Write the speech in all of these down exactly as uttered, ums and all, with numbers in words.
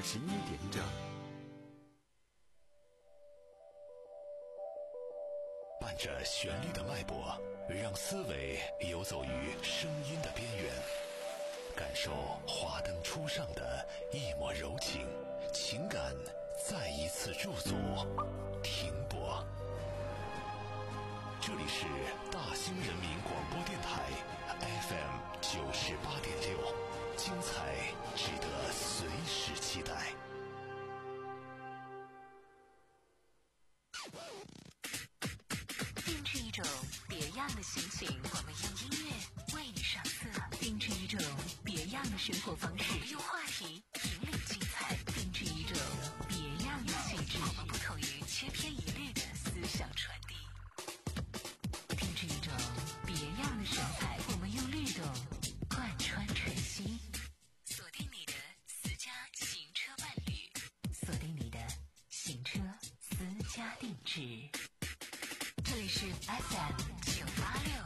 十一点整。 伴着旋律的脉搏，让思维游走于声音的边缘，感受华灯初上的一抹柔情，情感再一次驻足停泊。这里是大兴人民广播电台 F M 九十八点六，精彩值得随时期待。 定制一种别样的心情，我们用音乐为你上色；定制一种别样的生活方式，我们用话题引领精彩；定制一种别样的气质，我们不同于千篇一律的思想传递；定制一种别样的神采，我们用律动贯穿晨曦。锁定你的私家行车伴侣，锁定你的行车私家定制。这里是 F M 九八六。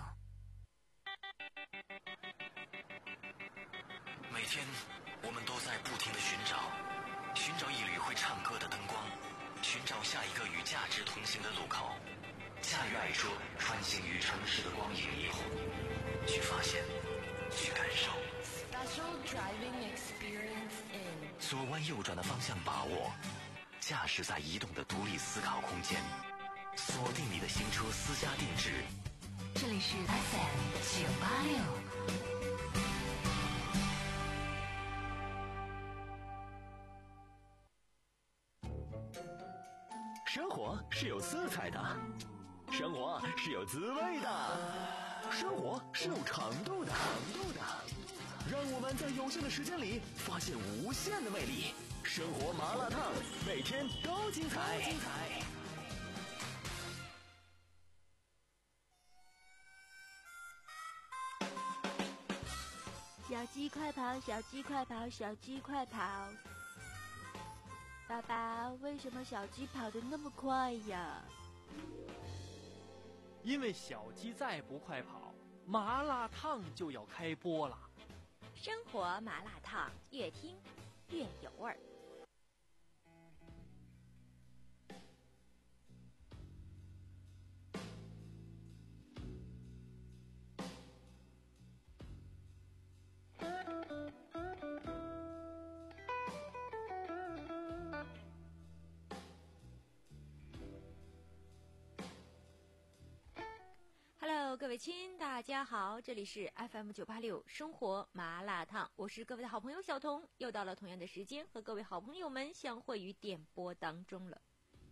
每天我们都在不停地寻找，寻找一缕会唱歌的灯光，寻找下一个与价值同行的路口。驾驭爱车，穿行于城市的光影以后，去发现，去感受。 Special driving experience in 左弯右转的方向把握，驾驶在移动的独立思考空间。锁定你的行车私家定制， 这里是 F M 九八六。 生活是有色彩的，生活是有滋味的，生活是有长度的，长度的。让我们在有限的时间里发现无限的魅力。生活麻辣烫，每天都精彩，精彩。 小鸡快跑，小鸡快跑，小鸡快跑！爸爸，为什么小鸡跑得那么快呀？ 因为小鸡再不快跑，麻辣烫就要开播了。 生活麻辣烫，越听越有味儿。Hello， 各位亲，大家好，这里是 F M 九八六生活麻辣烫，我是各位的好朋友小彤，又到了同样的时间，和各位好朋友们相会于电波当中了。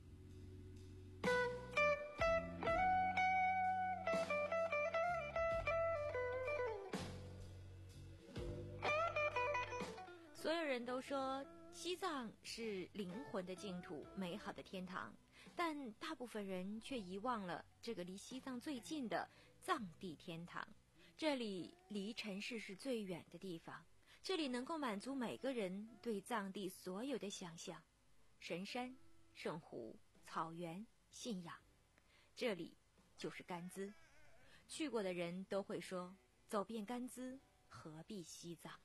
所有人都说西藏是灵魂的净土，美好的天堂，但大部分人却遗忘了这个离西藏最近的藏地天堂。这里离尘世是最远的地方，这里能够满足每个人对藏地所有的想象。神山、圣湖、草原、信仰，这里就是甘孜。去过的人都会说，走遍甘孜，何必西藏。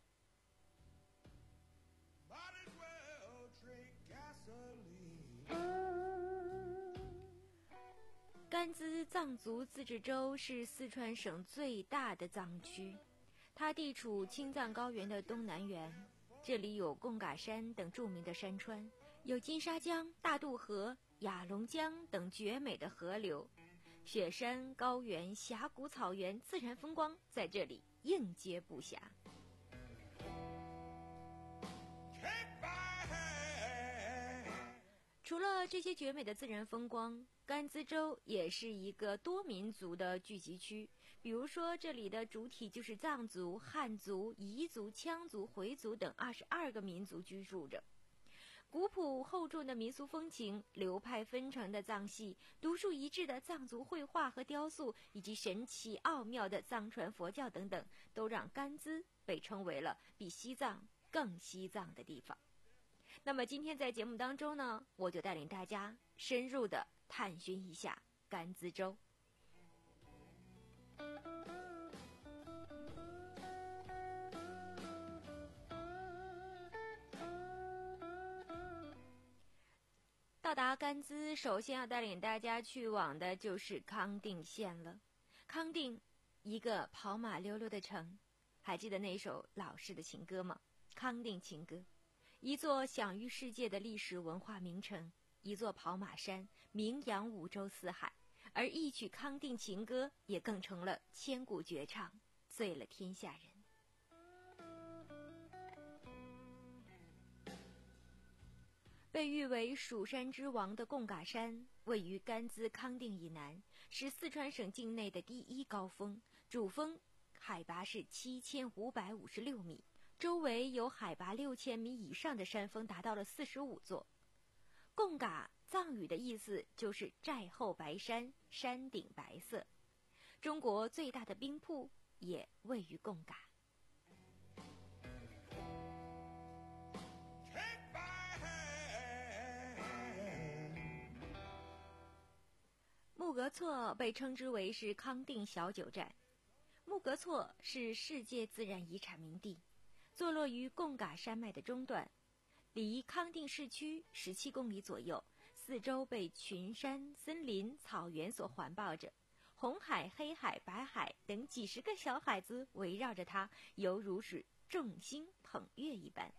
甘孜藏族自治州是四川省最大的藏区，它地处青藏高原的东南缘，这里有贡嘎山等著名的山川，有金沙江、大渡河、雅龙江等绝美的河流，雪山、高原、峡谷、草原，自然风光在这里应接不暇。除了这些绝美的自然风光，甘孜州也是一个多民族的聚集区。比如说，这里的主体就是藏族、汉族、彝族、羌族、回族等二十二个民族居住着。古朴厚重的民俗风情，流派纷呈的藏戏，独树一帜的藏族绘画和雕塑，以及神奇奥妙的藏传佛教等等，都让甘孜被称为了比西藏更西藏的地方。那么今天在节目当中呢，我就带领大家深入的探寻一下甘孜州。 甘孜首先要带领大家去往的就是康定县了。康定，一个跑马溜溜的城，还记得那首老式的情歌吗？康定情歌，一座享誉世界的历史文化名城，一座跑马山，名扬五洲四海。而一曲康定情歌也更成了千古绝唱，醉了天下人。被誉为蜀山之王的贡嘎山位于甘孜康定以南，是四川省境内的第一高峰，主峰海拔是七千五百五十六米，周围有海拔六千米以上的山峰达到了四十五座。贡嘎藏语的意思就是寨后白山，山顶白色。中国最大的冰瀑也位于贡嘎。木格措被称之为是康定小九寨。木格措是世界自然遗产名地，坐落于贡嘎山脉的中段，离康定市区十七公里左右，四周被群山、森林、草原所环抱着，红海、黑海、白海等几十个小海子围绕着它，犹如是众星捧月一般。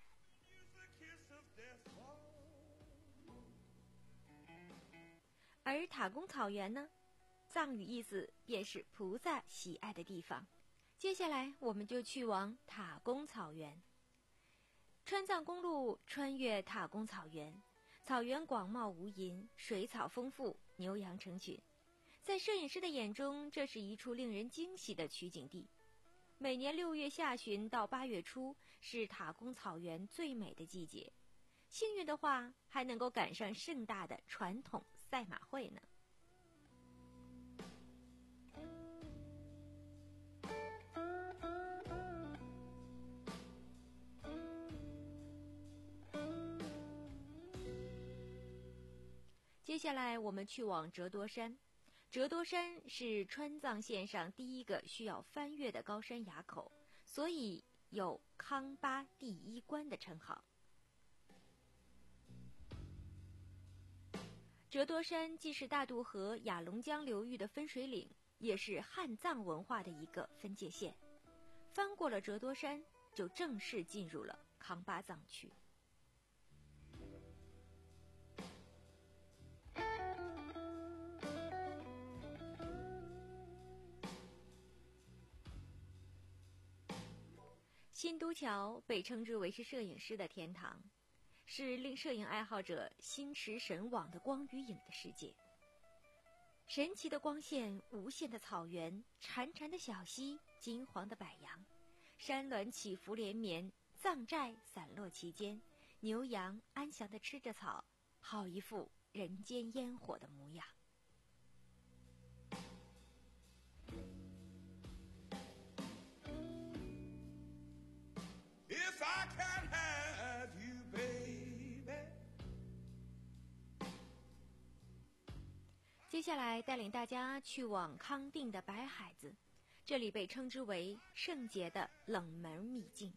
而塔公草原呢，藏语意思便是菩萨喜爱的地方。接下来我们就去往塔公草原。川藏公路穿越塔公草原，草原广袤无垠，水草丰富，牛羊成群。在摄影师的眼中，这是一处令人惊喜的取景地。每年六月下旬到八月初是塔公草原最美的季节，幸运的话还能够赶上盛大的传统赛马会呢。接下来我们去往折多山。折多山是川藏线上第一个需要翻越的高山垭口，所以有康巴第一关的称号。折多山既是大渡河雅龙江流域的分水岭，也是汉藏文化的一个分界线。翻过了折多山，就正式进入了康巴藏区。新都桥被称之为是摄影师的天堂，是令摄影爱好者心驰神往的光与影的世界。神奇的光线，无限的草原，潺潺的小溪，金黄的柏杨，山峦起伏连绵，藏寨散落其间，牛羊安详地吃着草，好一副人间烟火的模样。 If I can't have you, baby. 接下来带领大家去往康定的白海子，这里被称之为圣洁的冷门秘境。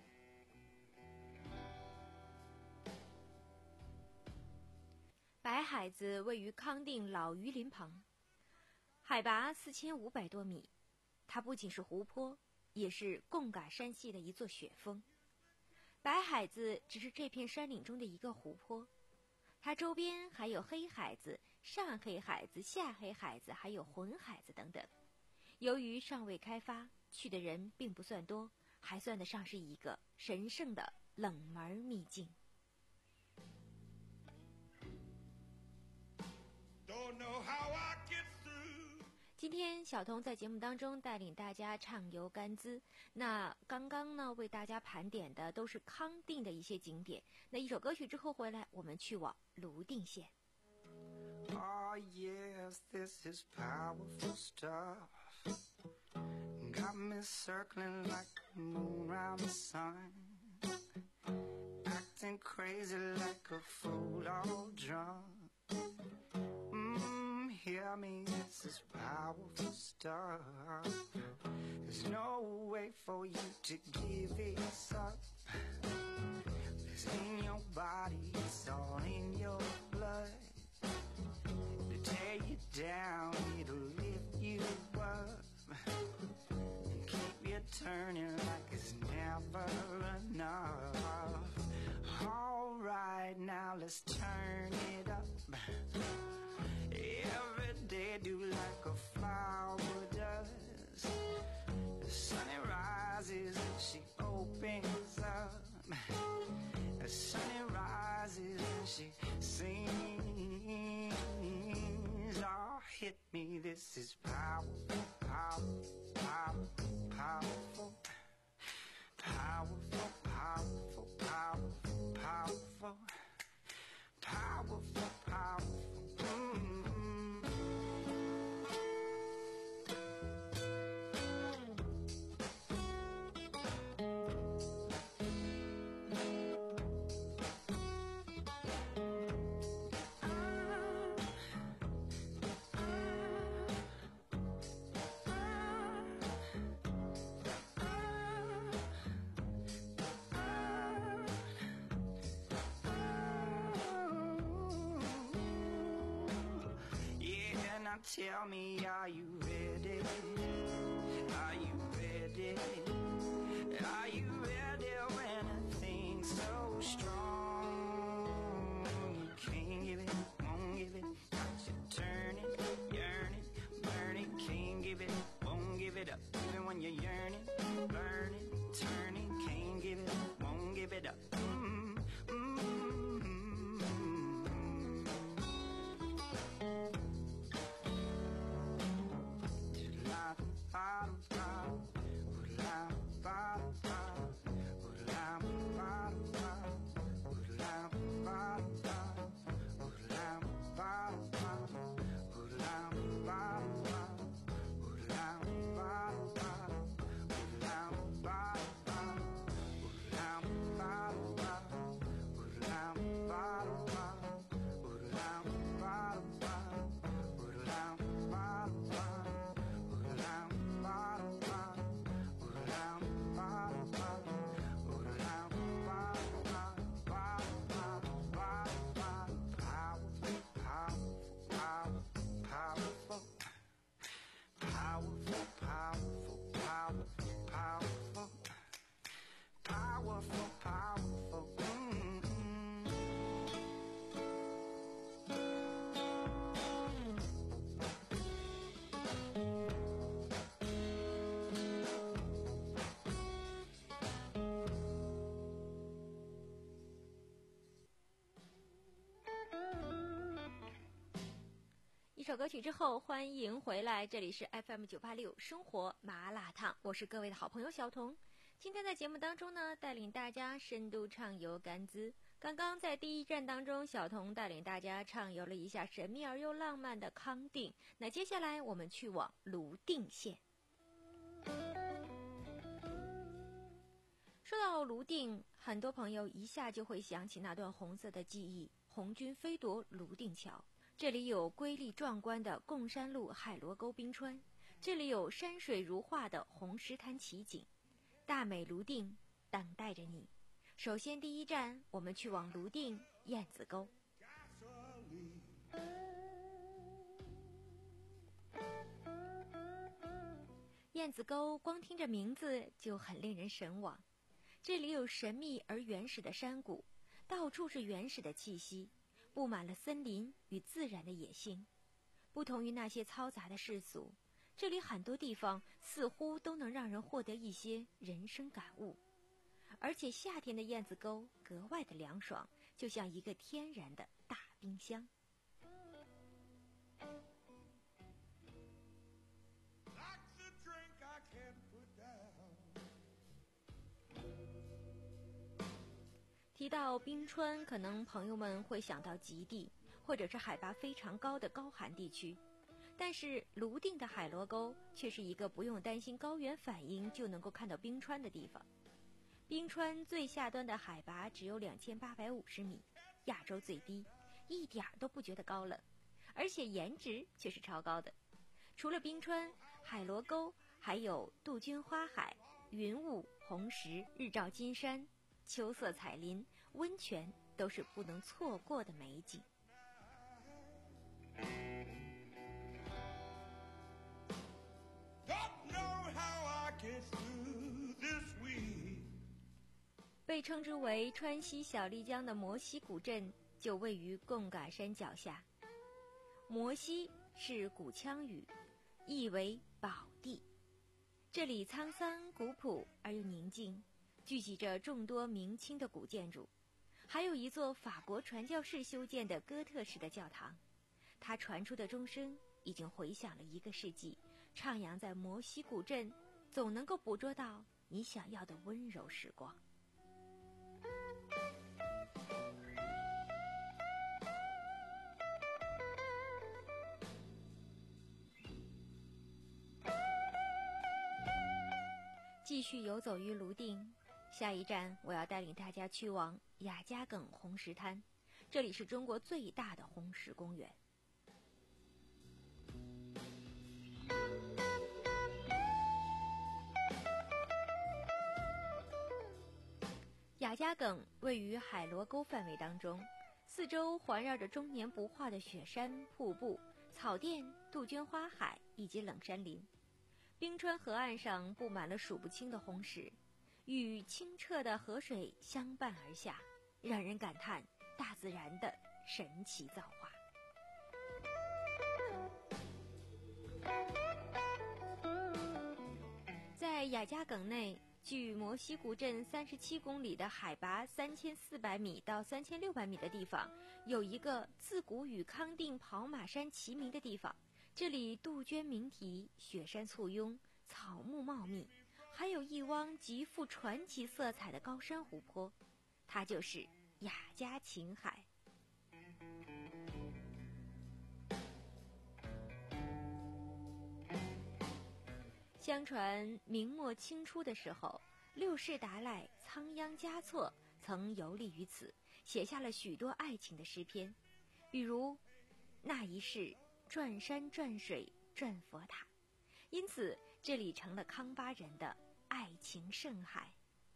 白海子位于康定老榆林旁，海拔四千五百多米，它不仅是湖泊，也是贡嘎山系的一座雪峰。白海子只是这片山岭中的一个湖泊，它周边还有黑海子、上黑海子、下黑海子，还有浑海子等等。由于尚未开发，去的人并不算多，还算得上是一个神圣的冷门秘境。 Don't know how I get through. 今天小童在节目当中带领大家畅游甘孜，那刚刚呢为大家盘点的都是康定的一些景点。那一首歌曲之后回来，我们去往泸定县。 Oh yes, this is powerful stuff. Got me circling like the moon round the sun. Acting crazy like a fool all drunk. Hear me, this is powerful stuff. There's no way for you to give this up. It's in your body, it's all in your blood. let's turn it up. Every day do like a flower does. The sun it rises and she opens up. The sun it rises and she sings. Oh, hit me, this is powerful, powerful, powerful, powerful. Powerful, powerful, powerful, powerful. Powerful, powerful. Mm-hmm. Tell me, are you ready? Are you ready? Are you ready when a thing's so strong? You can't give it, won't give it, got you turning, yearning, burning. Can't give it, won't give it up, even when you're yearning, burning, turning. Can't give it, won't give it up. Mm-hmm. 一首歌曲之后，欢迎回来，这里是 F M 九八六生活麻辣烫，我是各位的好朋友小童。今天在节目当中呢，带领大家深度畅游甘孜。刚刚在第一站当中，小童带领大家畅游了一下神秘而又浪漫的康定。那接下来我们去往泸定县。说到泸定，很多朋友一下就会想起那段红色的记忆——红军飞夺泸定桥。这里有瑰丽壮观的贡山路海螺沟冰川，这里有山水如画的红石滩奇景，大美泸定等待着你。首先第一站，我们去往泸定燕子沟。燕子沟光听着名字就很令人神往，这里有神秘而原始的山谷，到处是原始的气息，布满了森林与自然的野性。不同于那些嘈杂的世俗，这里很多地方似乎都能让人获得一些人生感悟。而且夏天的燕子沟格外的凉爽，就像一个天然的大冰箱。提到冰川，可能朋友们会想到极地，或者是海拔非常高的高寒地区。但是泸定的海螺沟却是一个不用担心高原反应就能够看到冰川的地方。冰川最下端的海拔只有两千八百五十米，亚洲最低，一点都不觉得高冷，而且颜值却是超高的。除了冰川、海螺沟，还有杜鹃花海、云雾、红石、日照金山、秋色彩林、温泉，都是不能错过的美景。被称之为川西小丽江的摩西古镇， 就位于贡嘎山脚下。摩西是古羌语，意为宝地。这里沧桑古朴而又宁静，聚集着众多明清的古建筑，还有一座法国传教士修建的哥特式的教堂。它传出的钟声已经回响了一个世纪，徜徉在摩西古镇，总能够捕捉到你想要的温柔时光。继续游走于泸定，下一站我要带领大家去往雅加耿红石滩，这里是中国最大的红石公园。雅加耿位于海螺沟范围当中，四周环绕着终年不化的雪山、瀑布、草甸、杜鹃花海以及冷杉林。冰川河岸上布满了数不清的红石，与清澈的河水相伴而下，让人感叹大自然的神奇造化。在雅加耿内，距摩西古镇三十七公里的海拔三千四百米到三千六百米的地方，有一个自古与康定跑马山齐名的地方。这里杜鹃鸣啼，雪山簇拥，草木茂密，还有一汪极富传奇色彩的高山湖泊，它就是雅加琴海。相传明末清初的时候，六世达赖仓央嘉措曾游历于此，写下了许多爱情的诗篇，比如那一世转山转水转佛塔，因此这里成了康巴人的爱情圣海。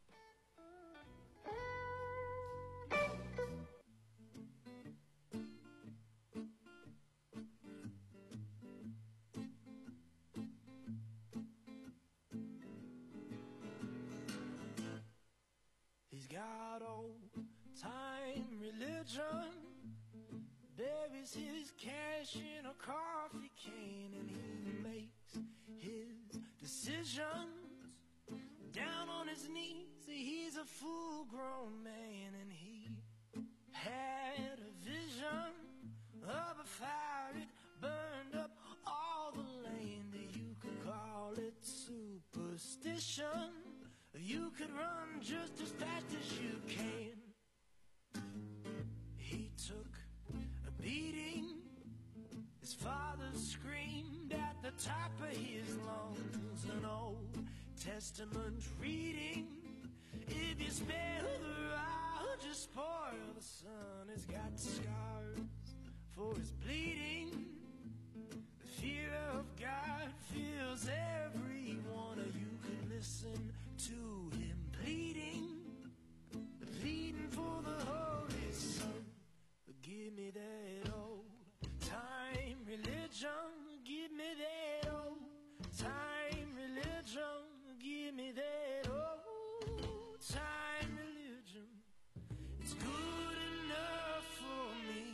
He's got old-time religion, buries his cash in a coffee can, and he makes his decisions down on his knees. He's a full-grown man, and he had a vision of a fire. It burned up all the land. You could call it superstition. You could run just as fast as you can. He took a beating. His father screamed at the top of his lungs. An Old Testament reading. If you spare the rod, just spoil the sun. He's got scars for his bleeding. The fear of God fills every one of you. Could listen to him pleading, pleading for the Holy Son. Give me that old time religion. Give me that old time religion. Give me that old time religion. It's good enough for me.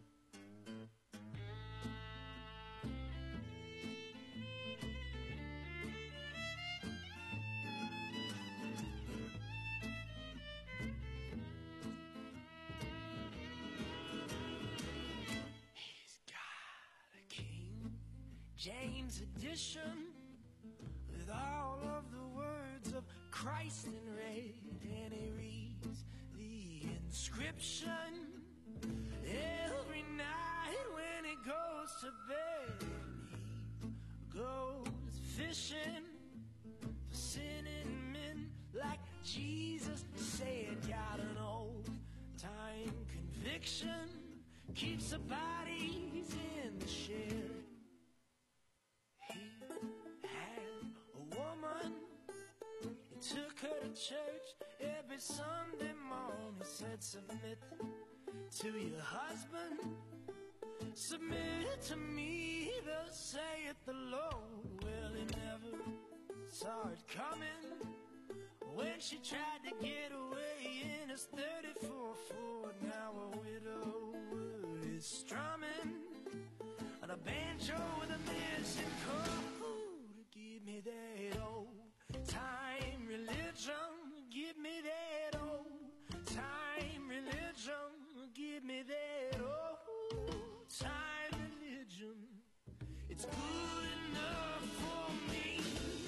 James edition with all of the words of Christ in red, and he reads the inscription every night when he goes to bed. He goes fishing for sinning men like Jesus said. Got an old time conviction, keeps the bodies in the shed. Took her to church every Sunday morning. Said, submit to your husband, submit to me, thus saith the Lord. Well, he never saw it coming when she tried to get away in his thirty-four Ford. Now a widow strumming on a banjo with a missing chord. Give me that old time religion. Give me that old time religion. Give me that old time religion. It's good enough for me.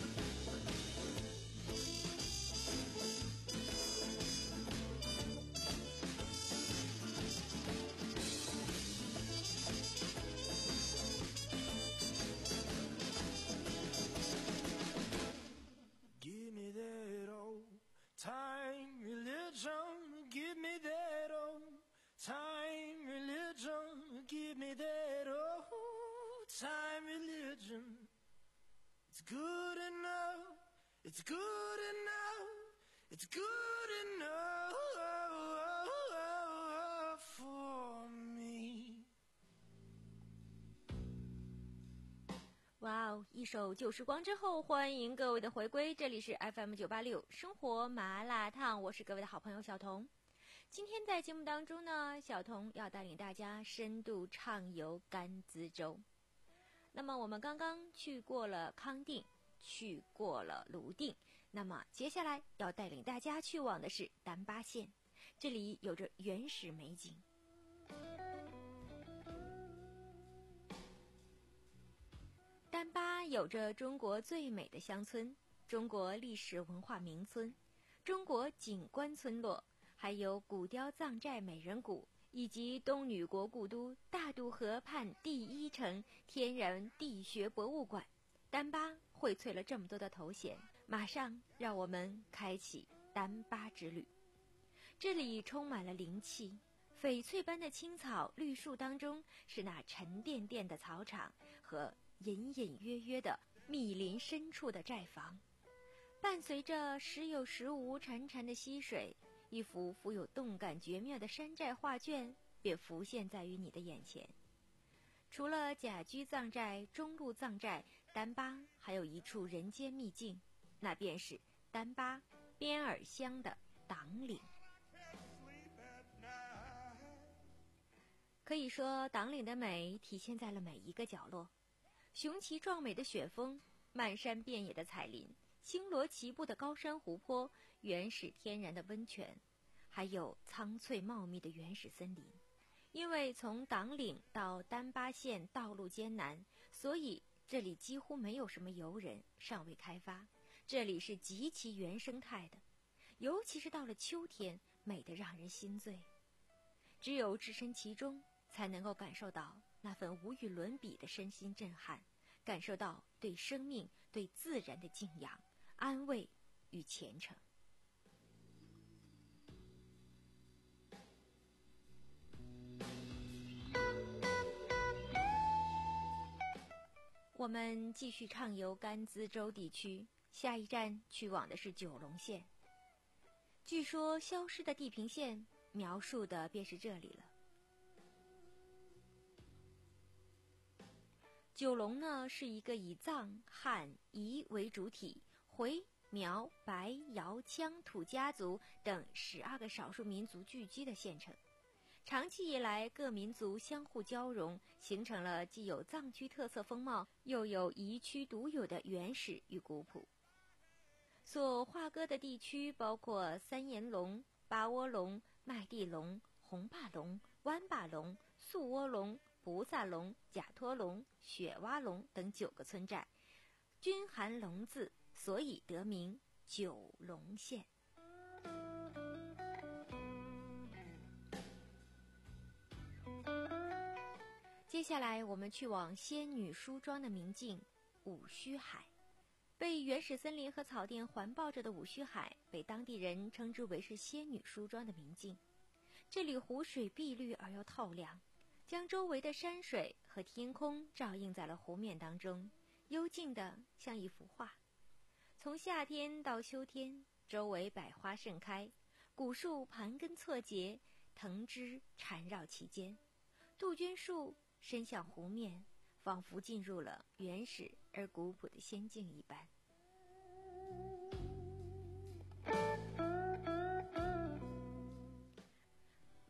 Give me that old time religion. Give me that old time religion. Give me that old time religion. It's good enough. It's good enough. It's good enough for me. 哇哦！一首旧时光之后，欢迎各位的回归，这里是 F M 九八六生活麻辣烫，我是各位的好朋友小童。今天在节目当中呢，小童要带领大家深度畅游甘孜州。那么我们刚刚去过了康定，去过了泸定，那么接下来要带领大家去往的是丹巴县，这里有着原始美景。丹巴有着中国最美的乡村，中国历史文化名村，中国景观村落，还有古雕藏寨美人谷，以及东女国故都大渡河畔第一城天然地学博物馆。丹巴荟萃了这么多的头衔，马上让我们开启丹巴之旅。这里充满了灵气，翡翠般的青草绿树当中是那沉甸甸的草场和隐隐约约的密林深处的寨房，伴随着时有时无潺潺的溪水，一幅富有动感绝妙的山寨画卷便浮现在于你的眼前。除了甲居藏寨、中路藏寨，丹巴还有一处人间秘境，那便是丹巴边尔乡的党岭。可以说，党岭的美体现在了每一个角落。雄奇壮美的雪峰，漫山遍野的彩林，星罗棋布的高山湖泊，原始天然的温泉，还有苍翠茂密的原始森林。因为从党岭到丹巴县道路艰难，所以这里几乎没有什么游人，尚未开发。这里是极其原生态的，尤其是到了秋天，美得让人心醉。只有置身其中，才能够感受到那份无与伦比的身心震撼，感受到对生命、对自然的敬仰、安慰与虔诚。我们继续畅游甘孜州地区，下一站去往的是九龙县。据说消失的地平线描述的便是这里了。九龙呢，是一个以藏、汉、彝为主体，回、苗、白、瑶、羌土家族等十二个少数民族聚居的县城。长期以来，各民族相互交融，形成了既有藏区特色风貌，又有彝区独有的原始与古朴。所划割的地区包括三岩龙、八窝龙、麦地龙、红坝龙、湾坝龙、素窝龙、菩萨龙、假托龙、雪蛙龙等九个村寨，均含龙字，所以得名九龙县。接下来我们去往仙女梳妆的明镜五须海。被原始森林和草甸环抱着的五须海，被当地人称之为是仙女梳妆的明镜。这里湖水碧绿而又透亮，将周围的山水和天空照映在了湖面当中，幽静的像一幅画。从夏天到秋天，周围百花盛开，古树盘根错节，藤枝缠绕其间，杜鹃树伸向湖面，仿佛进入了原始而古朴的仙境一般。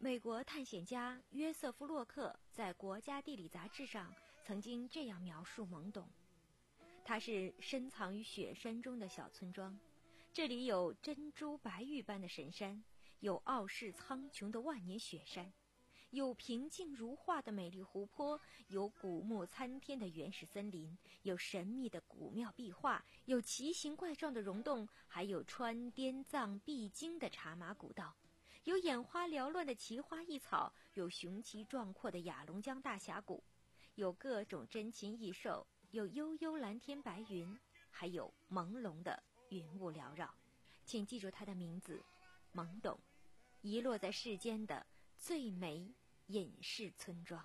美国探险家约瑟夫·洛克在《国家地理》杂志上曾经这样描述蒙董：它是深藏于雪山中的小村庄，这里有珍珠白玉般的神山，有傲视苍穹的万年雪山，有平静如画的美丽湖泊，有古木参天的原始森林，有神秘的古庙壁画，有奇形怪状的溶洞，还有穿滇藏必经的茶马古道，有眼花缭乱的奇花异草，有雄奇壮阔的雅龙江大峡谷，有各种珍禽异兽，有悠悠蓝天白云，还有朦胧的云雾缭绕。请记住它的名字，蒙董，遗落在世间的最美隐士村庄。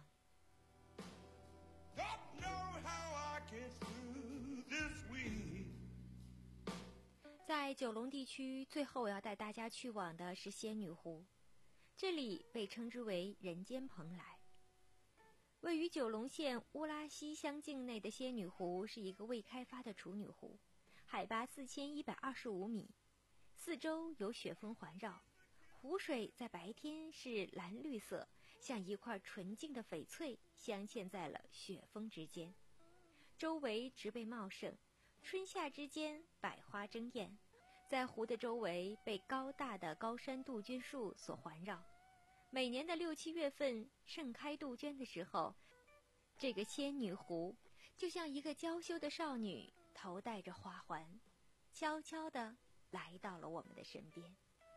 在九龙地区，最后我要带大家去往的是仙女湖，这里被称之为人间蓬莱。位于九龙县乌拉西乡境内的仙女湖是一个未开发的处女湖，海拔四千一百二十五米，四周有雪峰环绕，湖水在白天是蓝绿色，像一块纯净的翡翠镶嵌在了雪峰之间，周围植被茂盛，春夏之间百花争艳，在湖的周围被高大的高山杜鹃树所环绕。每年的六七月份盛开杜鹃的时候，这个仙女湖就像一个娇羞的少女，头戴着花环，悄悄地来到了我们的身边。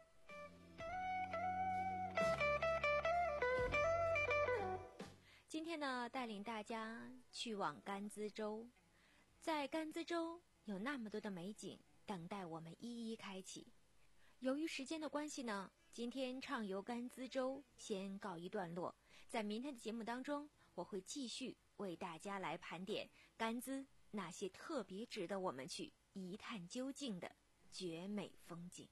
今天呢，带领大家去往甘孜州，在甘孜州有那么多的美景等待我们一一开启。由于时间的关系呢，今天畅游甘孜州先告一段落，在明天的节目当中，我会继续为大家来盘点甘孜那些特别值得我们去一探究竟的绝美风景。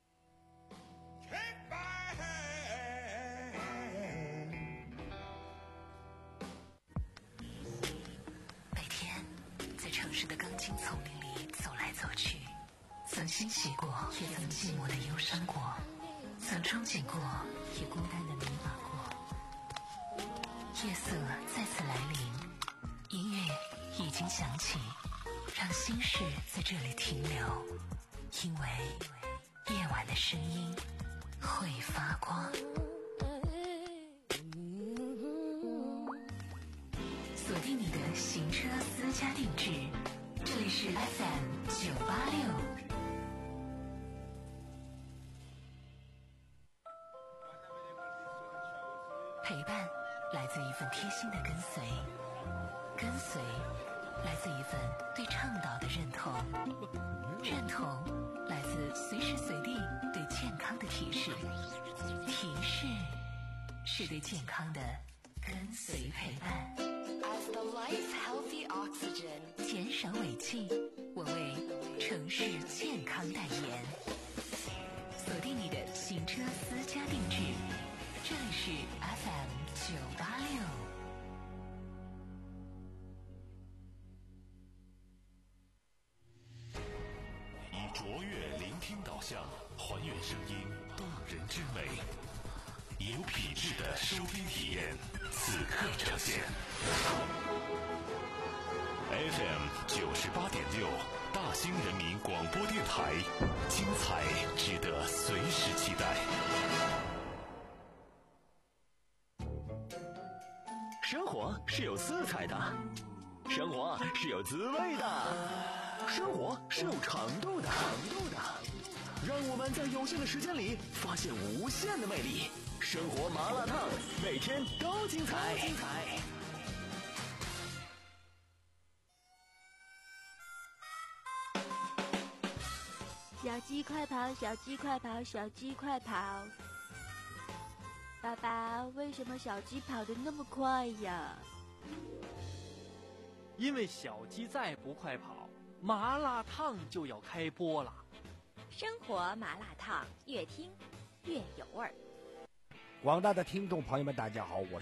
每天在城市的钢筋丛林里走来走去，曾欣喜过，也曾寂寞的忧伤过，曾憧憬过，也孤单的迷茫过。夜色再次来临，音乐已经响起，让心事在这里停留，因为夜晚的声音会发光。锁定你的行车私家定制，这里是 F M 九八六。陪伴来自一份贴心的跟随，跟随来自一份对倡导的认同，认同来自随时随地对健康的提示，提示是对健康的跟随陪伴。As the life healthy oxygen， 减少尾气，我为城市健康代言。锁定你的行车私家定制，这里是 F M 九八六。 以卓越聆听导向，还原声音动人之美，有品质的收听体验，此刻呈现。F M 九十八点六，大兴人民广播电台，精彩值得随时期待。 生活是有色彩的，生活是有滋味的，生活是有长度的，长度的。让我们在有限的时间里发现无限的魅力。生活麻辣烫，每天都精彩。精彩。 小鸡快跑，小鸡快跑，小鸡快跑！爸爸，为什么小鸡跑得那么快呀？ 因为小鸡再不快跑，麻辣烫就要开播了。 生活麻辣烫，越听越有味儿。 广大的听众朋友们，大家好，我